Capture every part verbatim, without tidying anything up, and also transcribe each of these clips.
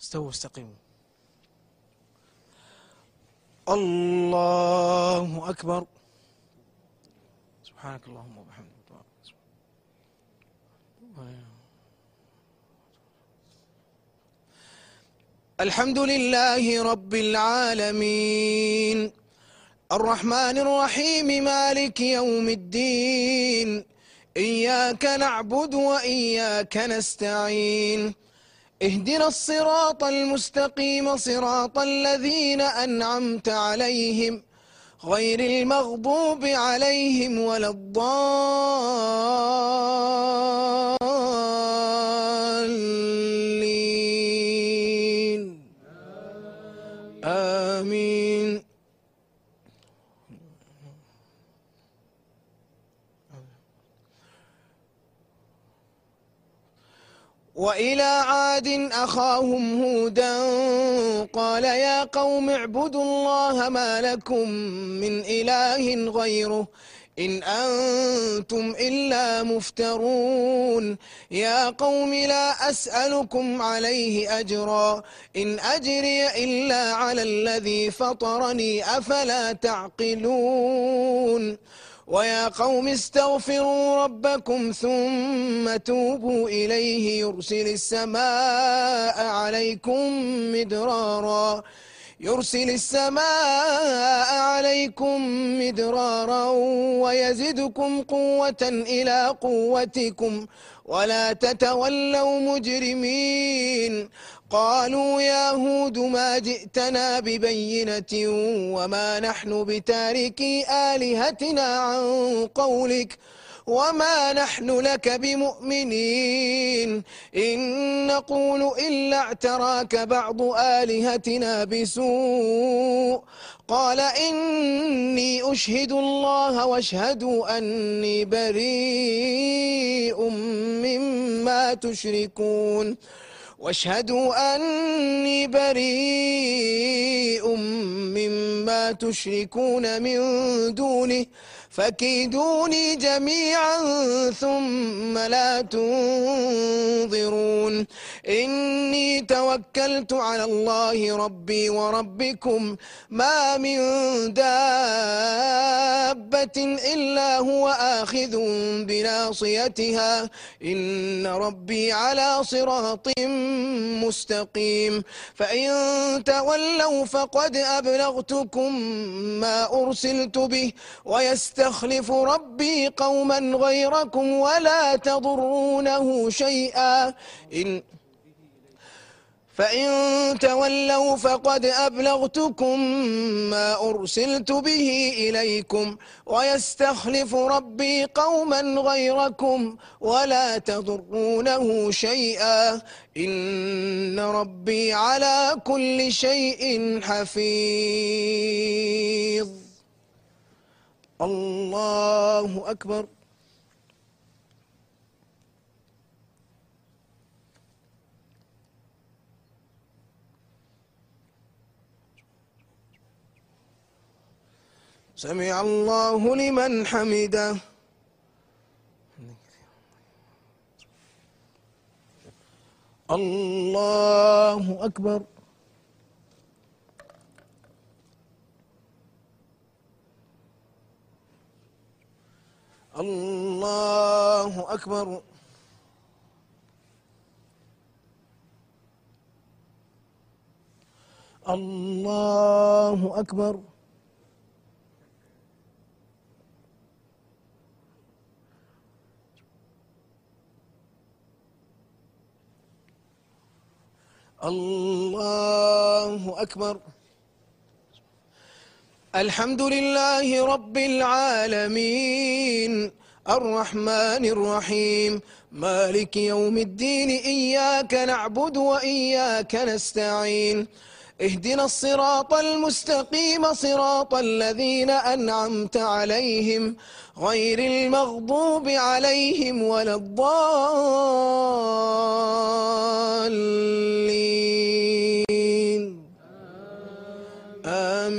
استووا واستقيموا. الله أكبر. سبحانك اللهم وبحمدك. الحمد لله رب العالمين الرحمن الرحيم مالك يوم الدين إياك نعبد وإياك نستعين اهدنا الصراط المستقيم صراط الذين أنعمت عليهم غير المغضوب عليهم ولا الضالين آمين. وإلى عاد أخاهم هودا قال يا قوم اعبدوا الله ما لكم من إله غيره إن أنتم إلا مفترون يا قوم لا أسألكم عليه أجرا إن أجري إلا على الذي فطرني أفلا تعقلون ويا قوم استغفروا ربكم ثم توبوا إليه يرسل السماء عليكم مدرارا يرسل السماء عليكم مدرارا ويزدكم قوة إلى قوتكم ولا تتولوا مجرمين قالوا يا هود ما جئتنا ببينة وما نحن بتاركي آلهتنا عن قولك وما نحن لك بمؤمنين إن نقول إلا اعتراك بعض آلهتنا بسوء قال إني أشهد الله واشهدوا أني بريء مما تشركون واشهدوا أني بريء مما تشركون من دونه فكيدوني جميعا ثم لا تنظرون إني توكلت على الله ربي وربكم ما من دابة إلا هو آخذ بناصيتها إن ربي على صراط مستقيم فإن تولوا فقد أبلغتكم ما أرسلت به ويستخلف ربي قوما غيركم ولا تضرونه شيئا إن فإن تولوا فقد أبلغتكم ما أرسلت به إليكم ويستخلف ربي قوما غيركم ولا تضرونه شيئا إن ربي على كل شيء حفيظ. الله أكبر. سمع الله لمن حمده. الله أكبر. الله أكبر. الله أكبر. الله أكبر. الحمد لله رب العالمين الرحمن الرحيم مالك يوم الدين إياك نعبد وإياك نستعين اهدنا الصراط المستقيم صراط الذين أنعمت عليهم غير المغضوب عليهم ولا الضالين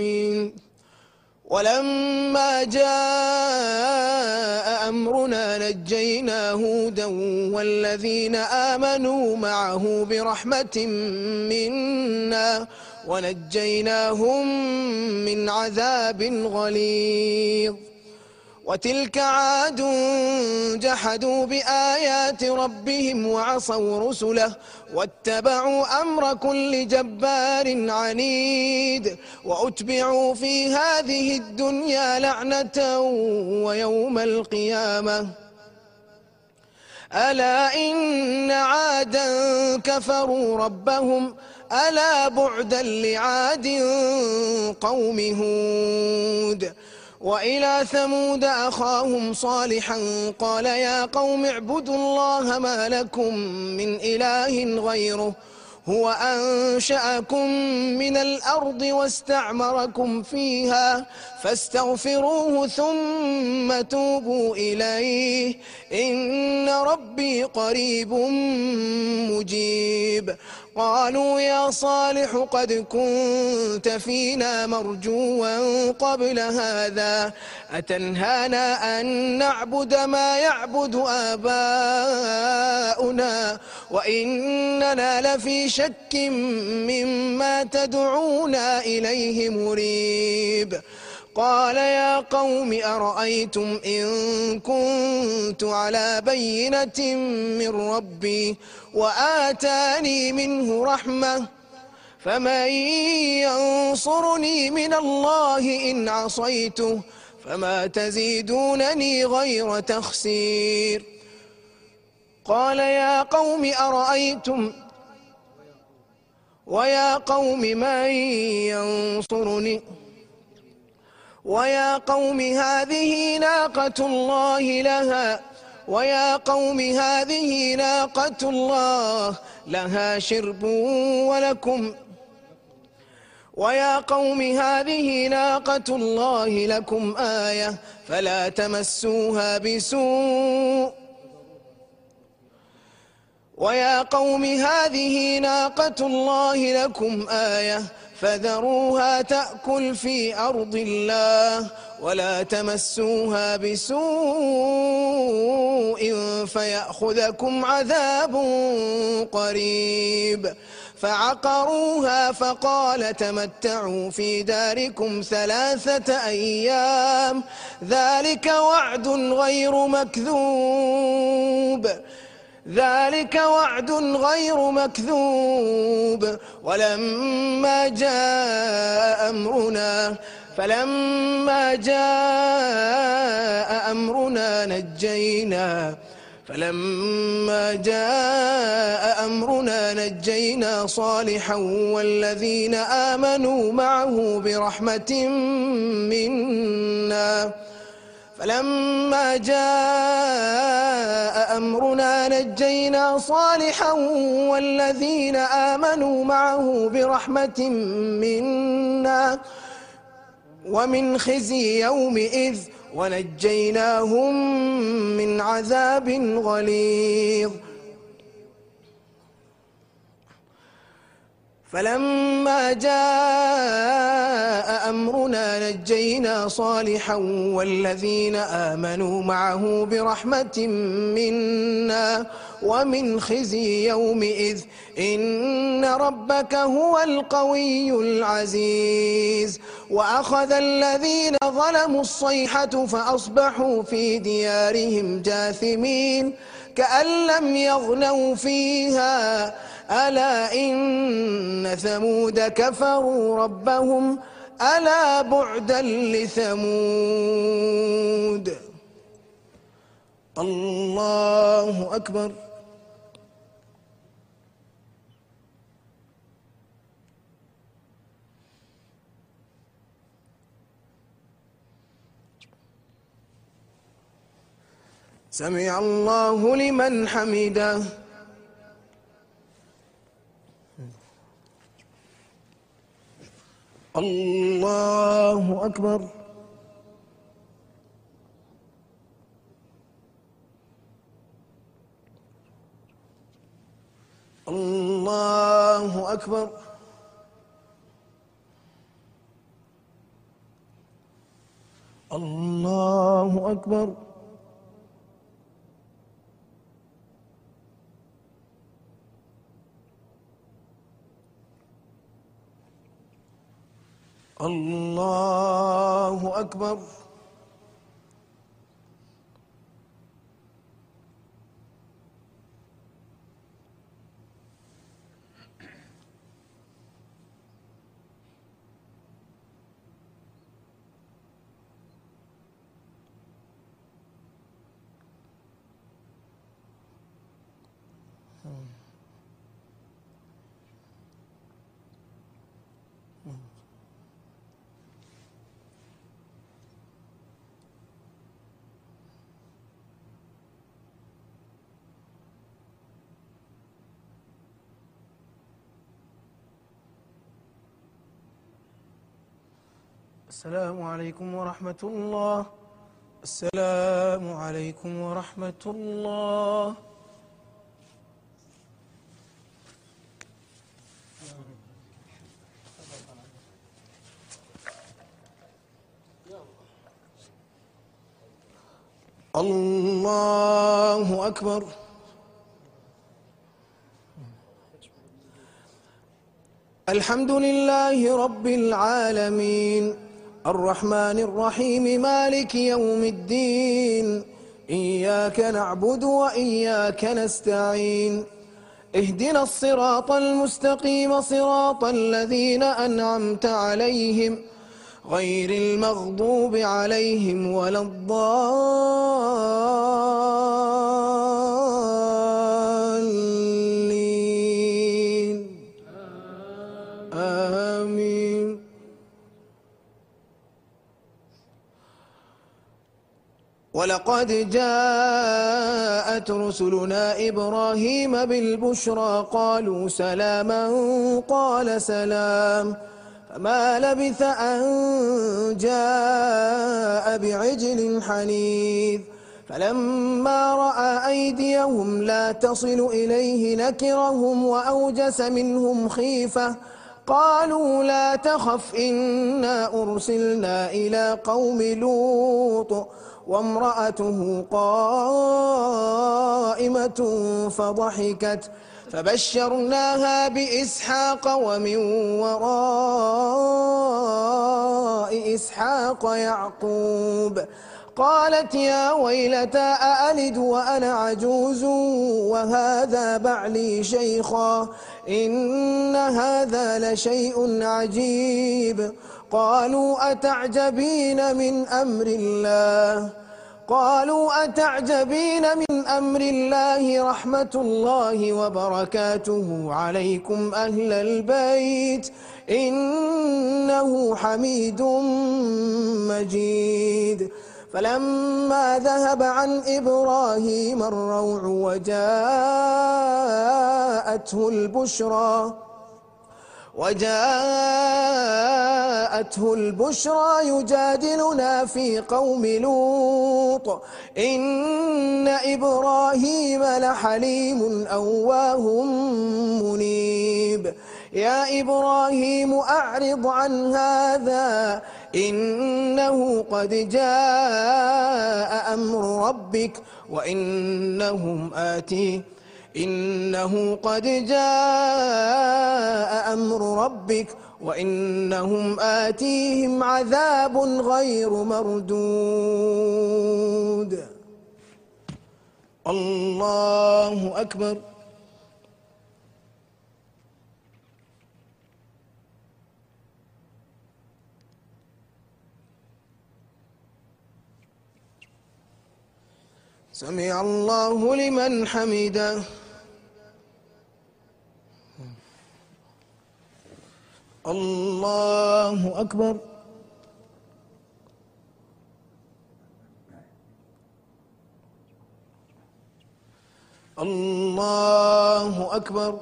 آمين. ولما جاء أمرنا نجينا هودا والذين آمنوا معه برحمة منا ونجيناهم من عذاب غليظ. وتلك عاد جحدوا بآيات ربهم وعصوا رسله واتبعوا أمر كل جبار عنيد وأتبعوا في هذه الدنيا لعنة ويوم القيامة ألا إن عادا كفروا ربهم ألا بعدا لعاد قوم هود. وإلى ثمود أخاهم صالحا قال يا قوم اعبدوا الله ما لكم من إله غيره هو أنشأكم من الأرض واستعمركم فيها فاستغفروه ثم توبوا إليه إن ربي قريب مجيب. قالوا يا صالح قد كنت فينا مرجوا قبل هذا أتنهانا أن نعبد ما يعبد آباؤنا وإننا لفي شك مما تدعونا إليه مريب. قال يا قوم أرأيتم إن كنت على بينة من ربي وآتاني منه رحمة فمن ينصرني من الله إن عصيته فما تزيدونني غير تخسير. قال يا قوم أرأيتم ويا قوم من ينصرني ويا قوم هذه ناقة الله لها ويا قوم هذه ناقة الله لها شرب ولكم ويا قوم هذه ناقة الله لكم آية فلا تمسوها بسوء ويا قوم هذه ناقة الله لكم آية فذروها تأكل في أرض الله ولا تمسوها بسوء فيأخذكم عذاب قريب. فعقروها فقال تمتعوا في داركم ثلاثة أيام ذلك وعد غير مكذوب ذلك وعد غير مكذوب. ولما جاء أمرنا فلما جاء أمرنا نجينا فلما جاء أمرنا نجينا صالحا والذين آمنوا معه برحمة منا فلما جاء أمرنا نجينا صالحا والذين آمنوا معه برحمة منا ومن خزي يومئذ ونجيناهم من عذاب غليظ. فلما جاء أمرنا نجينا صالحا والذين آمنوا معه برحمة منا ومن خزي يومئذ إن ربك هو القوي العزيز. وأخذ الذين ظلموا الصيحة فأصبحوا في ديارهم جاثمين كأن لم يغنوا فيها ألا إن ثمود كفروا ربهم ألا بعدا لثمود. الله أكبر. سمع الله لمن حمده. الله أكبر. الله أكبر. الله أكبر. الله أكبر. السلام عليكم ورحمة الله. السلام عليكم ورحمة الله. الله أكبر. الحمد لله رب العالمين الرحمن الرحيم مالك يوم الدين إياك نعبد وإياك نستعين اهدنا الصراط المستقيم صراط الذين أنعمت عليهم غير المغضوب عليهم ولا الضالين آمين. ولقد جاءت رسلنا إبراهيم بالبشرى قالوا سلاما قال سلام فما لبث أن جاء بعجل حنيذ فلما رأى أيديهم لا تصل إليه نكرهم وأوجس منهم خيفة قالوا لا تخف إنا أرسلنا إلى قوم لوط وامرأته قائمة فضحكت فبشرناها بإسحاق ومن وراء إسحاق يعقوب قالت يا ويلتى أألد وأنا عجوز وهذا بعلي شيخا إن هذا لشيء عجيب قالوا أتعجبين من أمر الله قالوا أتعجبين من أمر الله رحمة الله وبركاته عليكم أهل البيت إنه حميد مجيد فلما ذهب عن إبراهيم الروع وجاءته البشرى وجاءته البشرى يجادلنا في قوم لوط إن إبراهيم لحليم أواه منيب يا إبراهيم أعرض عن هذا إنه قد جاء أمر ربك وإنهم آتيه إنه قد جاء أمر ربك وإنهم آتيهم عذاب غير مردود. الله أكبر. سمع الله لمن حمده. الله أكبر. الله أكبر.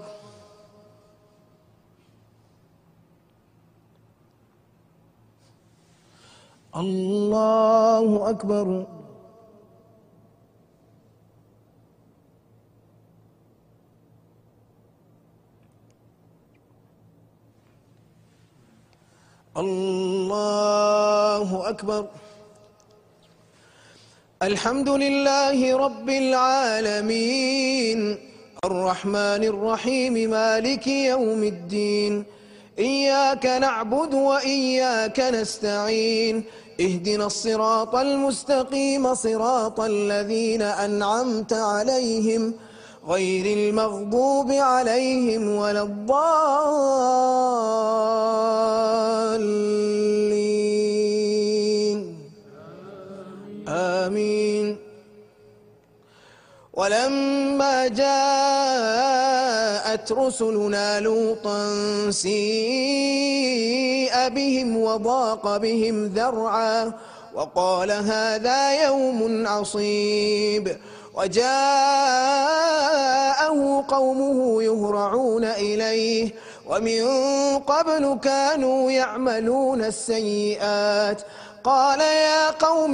الله أكبر. الله أكبر. الحمد لله رب العالمين الرحمن الرحيم مالك يوم الدين إياك نعبد وإياك نستعين اهدنا الصراط المستقيم صراط الذين أنعمت عليهم غير المغضوب عليهم ولا الضالين آمين. ولما جاءت رسلنا لوطا سيء بهم وضاق بهم ذرعا وقال هذا يوم عصيب وجاءه قومه يهرعون إليه ومن قبل كانوا يعملون السيئات قال يا قوم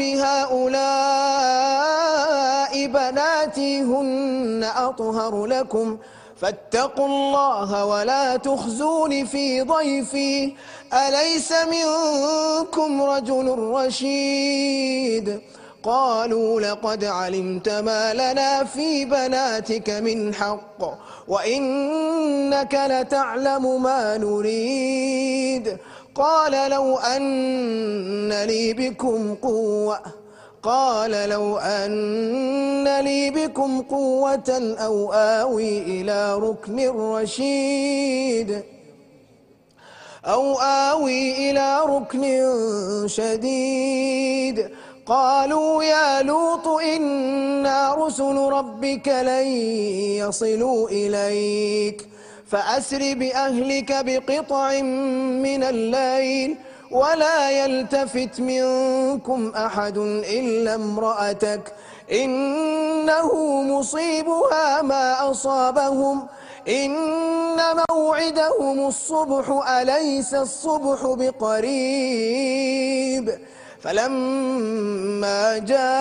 هؤلاء بناتي هن أطهر لكم فاتقوا الله ولا تخزون في ضيفي أليس منكم رجل رشيد قالوا لقد علمت ما لنا في بناتك من حق وإنك لتعلم ما نريد قال لو أن لي بكم قوة قال لو أن لي بكم قوة أو آوي إلى ركن رشيد أو آوي إلى ركن شديد قالوا يا لوط إنا رسل ربك لن يصلوا إليك فأسر بأهلك بقطع من الليل ولا يلتفت منكم أحد إلا امرأتك إنه مصيبها ما أصابهم إن موعدهم الصبح أليس الصبح بقريب فلما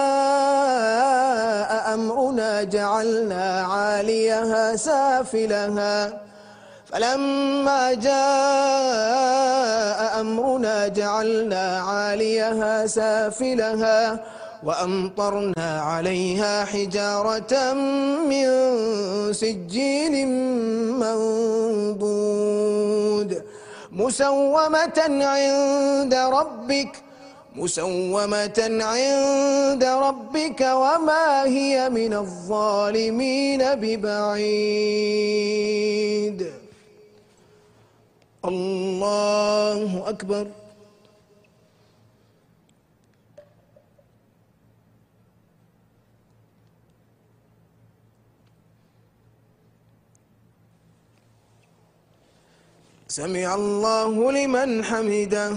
جاء أمرنا جعلنا عاليها سافلها فلما جاء أمرنا جعلنا عاليها سافلها وأمطرنا عليها حجارة من سجيل منضود مسومة عند ربك مسومة عند ربك وما هي من الظالمين ببعيد. الله أكبر. سمع الله لمن حمده.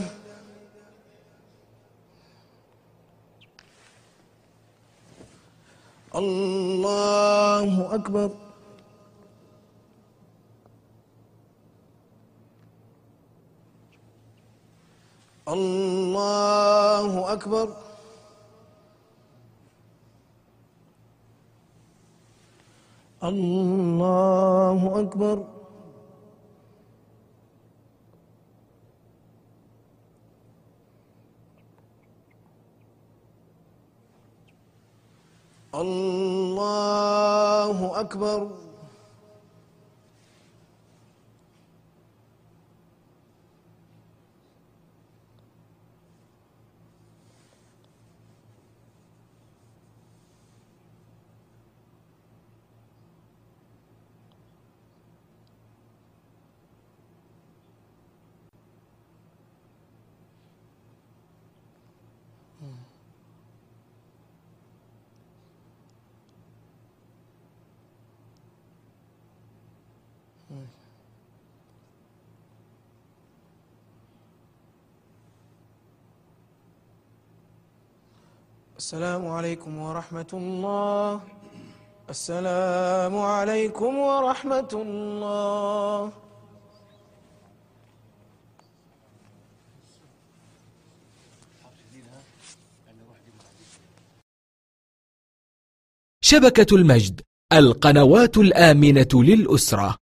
الله أكبر. الله أكبر. الله أكبر. الله أكبر. السلام عليكم ورحمة الله. السلام عليكم ورحمة الله. شبكة المجد، القنوات الآمنة للأسرة.